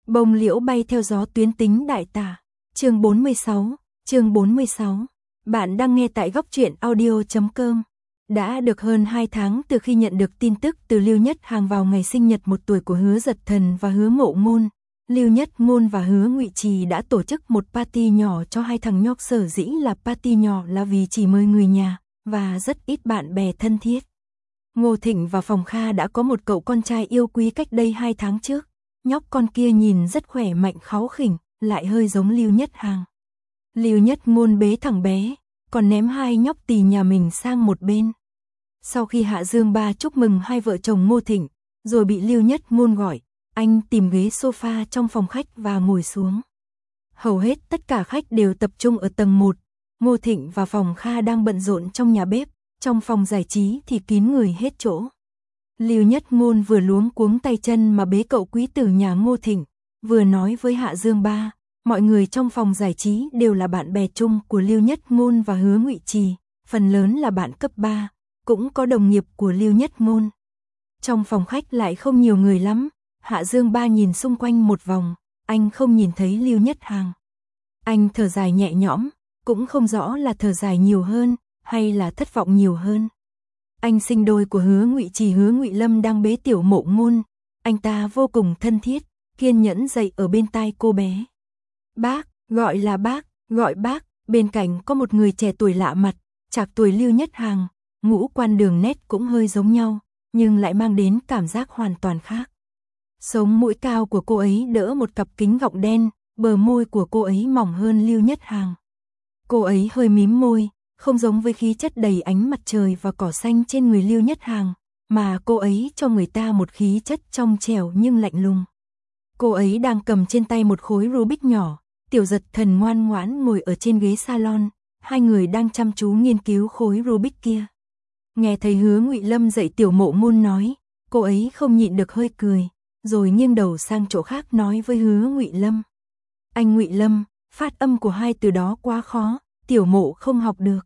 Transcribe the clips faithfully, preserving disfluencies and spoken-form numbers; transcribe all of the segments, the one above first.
Bông liễu bay theo gió tuyến tính đại tả. Chương bốn mươi sáu, chương bốn mươi sáu. Bạn đang nghe tại góc truyện audio chấm com. Đã được hơn hai tháng từ khi nhận được tin tức từ Lưu Nhất Hàng vào ngày sinh nhật một tuổi của Hứa Dật Thần và Hứa Ngộ Ngôn, Lưu Nhất Ngôn và Hứa Ngụy Trì đã tổ chức một party nhỏ cho hai thằng nhóc. Sở dĩ là party nhỏ là vì chỉ mời người nhà và rất ít bạn bè thân thiết. Ngô Thịnh và Phòng Kha đã có một cậu con trai yêu quý cách đây hai tháng trước. Nhóc con kia nhìn rất khỏe mạnh kháu khỉnh, lại hơi giống Lưu Nhất Hàng. Lưu Nhất Ngôn bế thằng bé, còn ném hai nhóc tỳ nhà mình sang một bên. Sau khi Hạ Dương Ba chúc mừng hai vợ chồng Ngô Thịnh, rồi bị Lưu Nhất Ngôn gọi, anh tìm ghế sofa trong phòng khách và ngồi xuống. Hầu hết tất cả khách đều tập trung ở tầng một, Ngô Thịnh và Phòng Kha đang bận rộn trong nhà bếp, trong phòng giải trí thì kín người hết chỗ. Lưu Nhất Ngôn vừa luống cuống tay chân mà bế cậu quý tử nhà Ngô Thịnh, vừa nói với Hạ Dương Ba, mọi người trong phòng giải trí đều là bạn bè chung của Lưu Nhất Ngôn và Hứa Ngụy Trì, phần lớn là bạn cấp ba, cũng có đồng nghiệp của Lưu Nhất Ngôn. Trong phòng khách lại không nhiều người lắm, Hạ Dương Ba nhìn xung quanh một vòng, anh không nhìn thấy Lưu Nhất Hàng. Anh thở dài nhẹ nhõm, cũng không rõ là thở dài nhiều hơn, hay là thất vọng nhiều hơn. Anh sinh đôi của Hứa Ngụy Trì Hứa Ngụy Lâm đang bế Tiểu Mộ Ngôn, anh ta vô cùng thân thiết, kiên nhẫn dạy ở bên tai cô bé. Bác, gọi là bác, gọi bác, bên cạnh có một người trẻ tuổi lạ mặt, trạc tuổi Lưu Nhất Hàng, ngũ quan đường nét cũng hơi giống nhau, nhưng lại mang đến cảm giác hoàn toàn khác. Sống mũi cao của cô ấy đỡ một cặp kính gọng đen, bờ môi của cô ấy mỏng hơn Lưu Nhất Hàng. Cô ấy hơi mím môi, không giống với khí chất đầy ánh mặt trời và cỏ xanh trên người Lưu Nhất Hàng, mà cô ấy cho người ta một khí chất trong trẻo nhưng lạnh lùng. Cô ấy đang cầm trên tay một khối Rubik nhỏ, Tiểu Dật Thần ngoan ngoãn ngồi ở trên ghế salon, hai người đang chăm chú nghiên cứu khối Rubik kia. Nghe thấy Hứa Ngụy Lâm dạy Tiểu Mộ Ngôn nói, cô ấy không nhịn được hơi cười, rồi nghiêng đầu sang chỗ khác nói với Hứa Ngụy Lâm. Anh Ngụy Lâm, phát âm của hai từ đó quá khó, Tiểu Mộ không học được.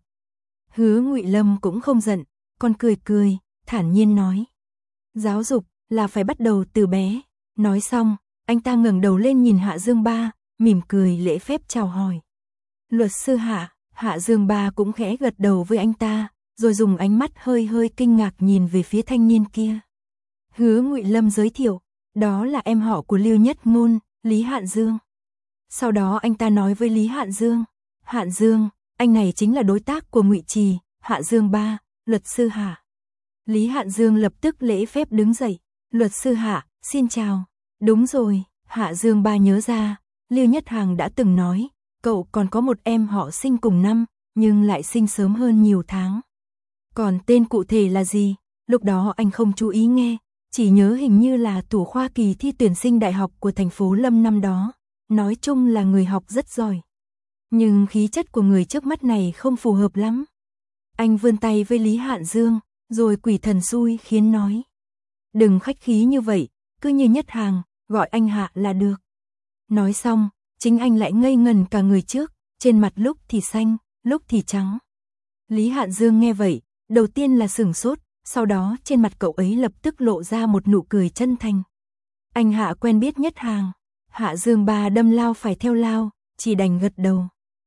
Hứa Ngụy Lâm cũng không giận, còn cười cười, thản nhiên nói. Giáo dục là phải bắt đầu từ bé. Nói xong, anh ta ngẩng đầu lên nhìn Hạ Dương Ba, mỉm cười lễ phép chào hỏi. Luật sư Hạ, Hạ Dương Ba cũng khẽ gật đầu với anh ta, rồi dùng ánh mắt hơi hơi kinh ngạc nhìn về phía thanh niên kia. Hứa Ngụy Lâm giới thiệu, đó là em họ của Lưu Nhất Ngôn, Lý Hạn Dương. Sau đó anh ta nói với Lý Hạn Dương, Hạn Dương, anh này chính là đối tác của Ngụy Trì, Hạ Dương Ba, luật sư Hạ. Lý Hạn Dương lập tức lễ phép đứng dậy, luật sư Hạ, xin chào. Đúng rồi, Hạ Dương Ba nhớ ra, Lưu Nhất Hàng đã từng nói, cậu còn có một em họ sinh cùng năm, nhưng lại sinh sớm hơn nhiều tháng. Còn tên cụ thể là gì? Lúc đó anh không chú ý nghe, chỉ nhớ hình như là thủ khoa kỳ thi tuyển sinh đại học của thành phố Lâm năm đó, nói chung là người học rất giỏi. Nhưng khí chất của người trước mắt này không phù hợp lắm. Anh vươn tay với Lý Hạn Dương, rồi quỷ thần xui khiến nói. Đừng khách khí như vậy, cứ như Nhất Hàng, gọi anh Hạ là được. Nói xong, chính anh lại ngây ngần cả người trước, trên mặt lúc thì xanh, lúc thì trắng. Lý Hạn Dương nghe vậy, đầu tiên là sửng sốt, sau đó trên mặt cậu ấy lập tức lộ ra một nụ cười chân thành. Anh Hạ quen biết Nhất Hàng. Hạ Dương Ba đâm lao phải theo lao, chỉ đành gật đầu.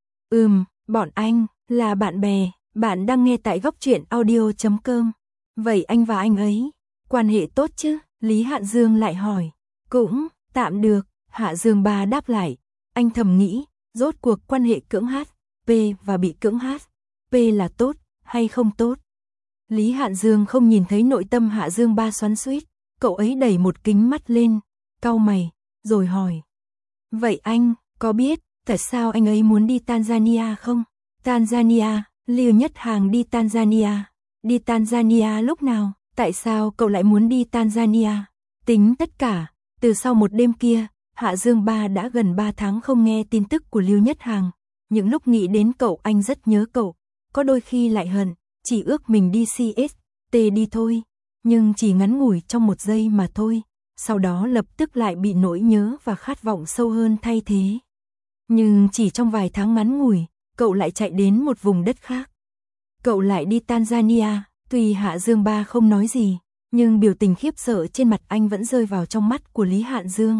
Ừm, bọn anh, là bạn bè, bạn đang nghe tại góc truyện audio chấm com. Vậy anh và anh ấy, quan hệ tốt chứ? Lý Hạn Dương lại hỏi. Cũng, tạm được, Hạ Dương Ba đáp lại. Anh thầm nghĩ, rốt cuộc quan hệ cưỡng hát, P và bị cưỡng hát, P là tốt, hay không tốt? Lý Hạn Dương không nhìn thấy nội tâm Hạ Dương Ba xoắn xuýt, cậu ấy đẩy một kính mắt lên, cau mày, rồi hỏi. Vậy anh, có biết, tại sao anh ấy muốn đi Tanzania không? Tanzania, Lưu Nhất Hàng đi Tanzania. Đi Tanzania lúc nào? Tại sao cậu lại muốn đi Tanzania? Tính tất cả, từ sau một đêm kia, Hạ Dương Ba đã gần ba tháng không nghe tin tức của Lưu Nhất Hàng. Những lúc nghĩ đến cậu anh rất nhớ cậu, có đôi khi lại hận, chỉ ước mình đi xê ét tê đi thôi, nhưng chỉ ngắn ngủi trong một giây mà thôi, sau đó lập tức lại bị nỗi nhớ và khát vọng sâu hơn thay thế. Nhưng chỉ trong vài tháng ngắn ngủi, cậu lại chạy đến một vùng đất khác. Cậu lại đi Tanzania, tuy Hạ Dương Ba không nói gì, nhưng biểu tình khiếp sợ trên mặt anh vẫn rơi vào trong mắt của Lý Hạn Dương.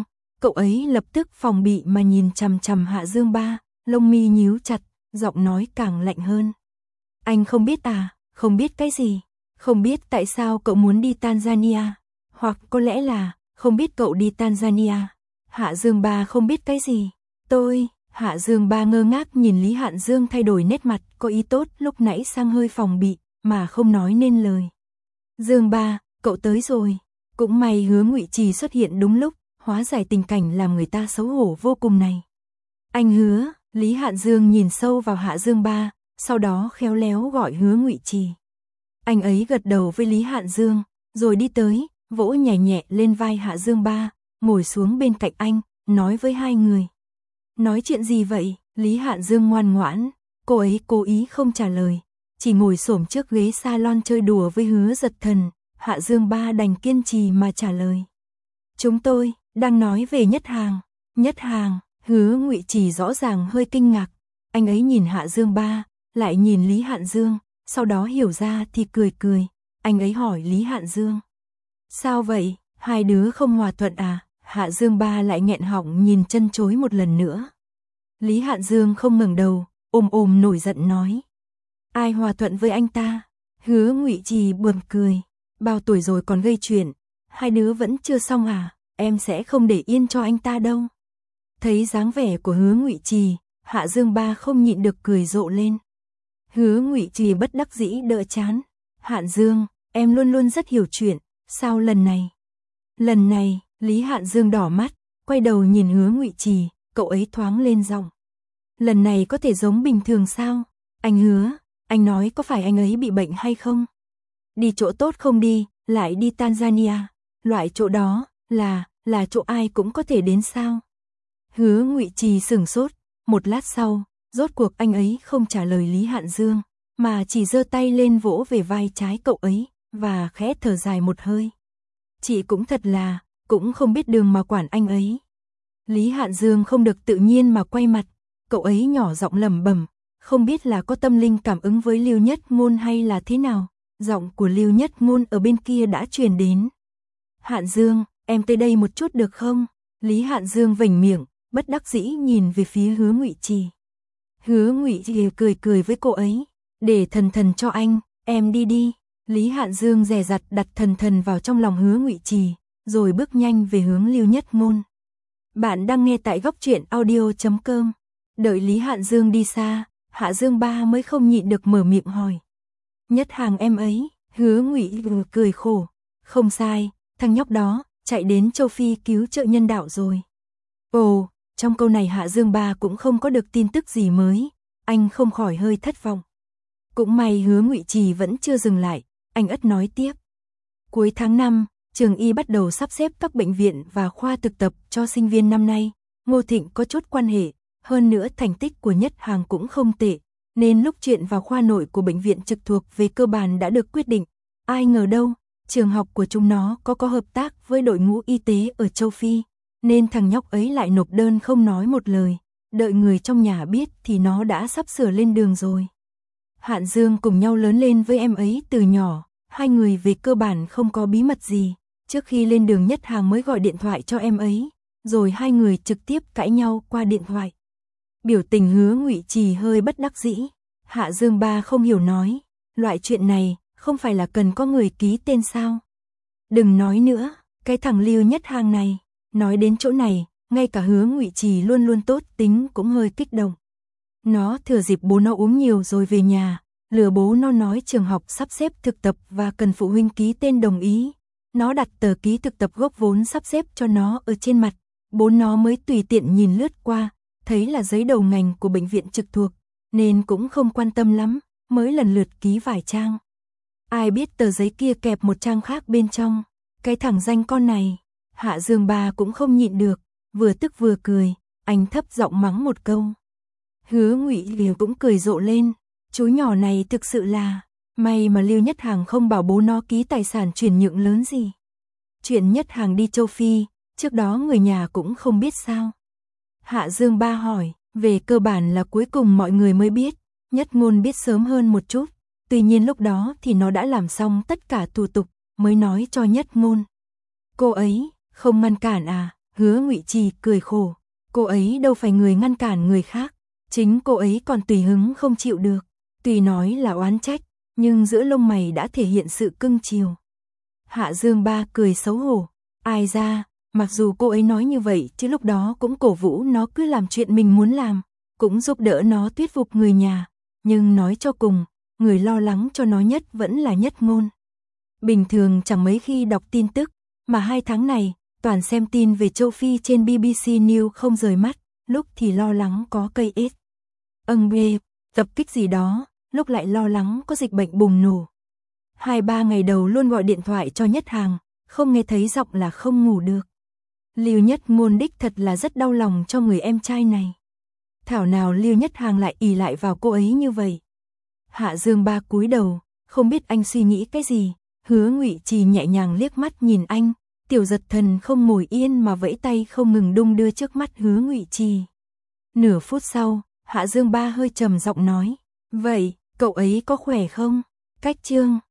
cậu ấy lập tức phòng bị mà nhìn chằm chằm Hạ Dương Ba, lông mi nhíu chặt, giọng nói càng lạnh hơn. Anh không biết à, không biết cái gì, không biết tại sao cậu muốn đi Tanzania, hoặc có lẽ là không biết cậu đi Tanzania. Hạ Dương Ba không biết cái gì. Tôi, Hạ Dương Ba ngơ ngác nhìn Lý Hạn Dương thay đổi nét mặt, có ý tốt lúc nãy sang hơi phòng bị, mà không nói nên lời. Dương Ba, cậu tới rồi. Cũng may Hứa Ngụy Trì xuất hiện đúng lúc, hóa giải tình cảnh làm người ta xấu hổ vô cùng này. Anh Hứa, Lý Hạn Dương nhìn sâu vào Hạ Dương Ba, sau đó khéo léo gọi Hứa Ngụy Trì. Anh ấy gật đầu với Lý Hạn Dương, rồi đi tới, vỗ nhẹ nhẹ lên vai Hạ Dương Ba, ngồi xuống bên cạnh anh, nói với hai người. Nói chuyện gì vậy? Lý Hạn Dương ngoan ngoãn, cô ấy cố ý không trả lời, chỉ ngồi xổm trước ghế salon chơi đùa với Hứa Giật Thần. Hạ Dương Ba đành kiên trì mà trả lời. Chúng tôi đang nói về Nhất Hàng. Nhất Hàng, Hứa Ngụy Trì rõ ràng hơi kinh ngạc. Anh ấy nhìn Hạ Dương Ba, lại nhìn Lý Hạn Dương, sau đó hiểu ra thì cười cười. Anh ấy hỏi Lý Hạn Dương. Sao vậy, hai đứa không hòa thuận à? Hạ Dương Ba lại nghẹn họng nhìn chân chối một lần nữa. Lý Hạn Dương không ngẩng đầu, ôm ôm nổi giận nói. Ai hòa thuận với anh ta? Hứa Ngụy Trì bật cười. Bao tuổi rồi còn gây chuyện, hai đứa vẫn chưa xong à, em sẽ không để yên cho anh ta đâu. Thấy dáng vẻ của Hứa Ngụy Trì, Hạ Dương Ba không nhịn được cười rộ lên. Hứa Ngụy Trì bất đắc dĩ đỡ chán. Hạn Dương, em luôn luôn rất hiểu chuyện, sao lần này? Lần này, Lý Hạn Dương đỏ mắt, quay đầu nhìn Hứa Ngụy Trì, cậu ấy thoáng lên giọng. Lần này có thể giống bình thường sao? Anh Hứa, anh nói có phải anh ấy bị bệnh hay không? Đi chỗ tốt không đi, lại đi Tanzania, loại chỗ đó, là, là chỗ ai cũng có thể đến sao? Hứa Ngụy Trì sửng sốt, một lát sau, rốt cuộc anh ấy không trả lời Lý Hạn Dương, mà chỉ giơ tay lên vỗ về vai trái cậu ấy, và khẽ thở dài một hơi. Chị cũng thật là, cũng không biết đường mà quản anh ấy. Lý Hạn Dương không được tự nhiên mà quay mặt, cậu ấy nhỏ giọng lẩm bẩm, không biết là có tâm linh cảm ứng với Lưu Nhất Ngôn hay là thế nào. Giọng của Lưu Nhất Ngôn ở bên kia đã truyền đến. Hạn Dương, em tới đây một chút được không? Lý Hạn Dương vểnh miệng, bất đắc dĩ nhìn về phía Hứa Ngụy Trì. Hứa Ngụy Trì cười cười với cô ấy. Để Thần Thần cho anh, em đi đi. Lý Hạn Dương dè dặt đặt Thần Thần vào trong lòng Hứa Ngụy Trì, rồi bước nhanh về hướng Lưu Nhất Ngôn. Bạn đang nghe tại góc truyện audio chấm com. Đợi Lý Hạn Dương đi xa, Hạ Dương Ba mới không nhịn được mở miệng hỏi. Nhất Hàng em ấy, Hứa Ngụy cười khổ. Không sai, thằng nhóc đó, chạy đến châu Phi cứu trợ nhân đạo rồi. Ồ, trong câu này Hạ Dương Ba cũng không có được tin tức gì mới, anh không khỏi hơi thất vọng. Cũng may Hứa Ngụy Trì vẫn chưa dừng lại, anh ất nói tiếp. Cuối tháng năm, trường y bắt đầu sắp xếp các bệnh viện và khoa thực tập cho sinh viên năm nay. Ngô Thịnh có chút quan hệ, hơn nữa thành tích của Nhất Hàng cũng không tệ, nên lúc chuyện vào khoa nội của bệnh viện trực thuộc về cơ bản đã được quyết định. Ai ngờ đâu, trường học của chúng nó có có hợp tác với đội ngũ y tế ở châu Phi, nên thằng nhóc ấy lại nộp đơn không nói một lời, đợi người trong nhà biết thì nó đã sắp sửa lên đường rồi. Hạn Dương cùng nhau lớn lên với em ấy từ nhỏ, hai người về cơ bản không có bí mật gì, trước khi lên đường Nhất Hàng mới gọi điện thoại cho em ấy, rồi hai người trực tiếp cãi nhau qua điện thoại. Biểu tình Hứa Ngụy Trì hơi bất đắc dĩ. Hạ Dương Ba không hiểu nói, loại chuyện này không phải là cần có người ký tên sao? Đừng nói nữa, cái thằng Lưu Nhất Hàng này. Nói đến chỗ này, ngay cả Hứa Ngụy Trì luôn luôn tốt tính cũng hơi kích động. Nó thừa dịp bố nó uống nhiều rồi về nhà, lừa bố nó nói trường học sắp xếp thực tập và cần phụ huynh ký tên đồng ý. Nó đặt tờ ký thực tập gốc vốn sắp xếp cho nó ở trên mặt, bố nó mới tùy tiện nhìn lướt qua, thấy là giấy đầu ngành của bệnh viện trực thuộc, nên cũng không quan tâm lắm, mới lần lượt ký vài trang. Ai biết tờ giấy kia kẹp một trang khác bên trong, cái thằng danh con này. Hạ Dương Ba cũng không nhịn được, vừa tức vừa cười, anh thấp giọng mắng một câu. Hứa Ngụy Liều cũng cười rộ lên, chú nhỏ này thực sự là, may mà Lưu Nhất Hàng không bảo bố nó ký tài sản chuyển nhượng lớn gì. Chuyện Nhất Hàng đi châu Phi, trước đó người nhà cũng không biết sao. Hạ Dương Ba hỏi, về cơ bản là cuối cùng mọi người mới biết, Nhất Ngôn biết sớm hơn một chút, tuy nhiên lúc đó thì nó đã làm xong tất cả thủ tục, mới nói cho Nhất Ngôn. Cô ấy, không ngăn cản à? Hứa Ngụy Trì cười khổ, cô ấy đâu phải người ngăn cản người khác, chính cô ấy còn tùy hứng không chịu được, tuy nói là oán trách, nhưng giữa lông mày đã thể hiện sự cưng chiều. Hạ Dương Ba cười xấu hổ, ai ra, mặc dù cô ấy nói như vậy chứ lúc đó cũng cổ vũ nó cứ làm chuyện mình muốn làm, cũng giúp đỡ nó thuyết phục người nhà, nhưng nói cho cùng, người lo lắng cho nó nhất vẫn là Nhất Ngôn. Bình thường chẳng mấy khi đọc tin tức, mà hai tháng này, toàn xem tin về châu Phi trên bê bê xê News không rời mắt, lúc thì lo lắng có cây ết âng bê, tập kích gì đó, lúc lại lo lắng có dịch bệnh bùng nổ. Hai ba ngày đầu luôn gọi điện thoại cho Nhất Hàng, không nghe thấy giọng là không ngủ được. Lưu Nhất Ngôn đích thật là rất đau lòng cho người em trai này. Thảo nào Lưu Nhất Hàng lại ỷ lại vào cô ấy như vậy. Hạ Dương Ba cúi đầu, không biết anh suy nghĩ cái gì. Hứa Ngụy Trì nhẹ nhàng liếc mắt nhìn anh, Tiểu Giật Thần không ngồi yên mà vẫy tay không ngừng đung đưa trước mắt Hứa Ngụy Trì. Nửa phút sau, Hạ Dương Ba hơi trầm giọng nói, vậy, cậu ấy có khỏe không? Cách Trương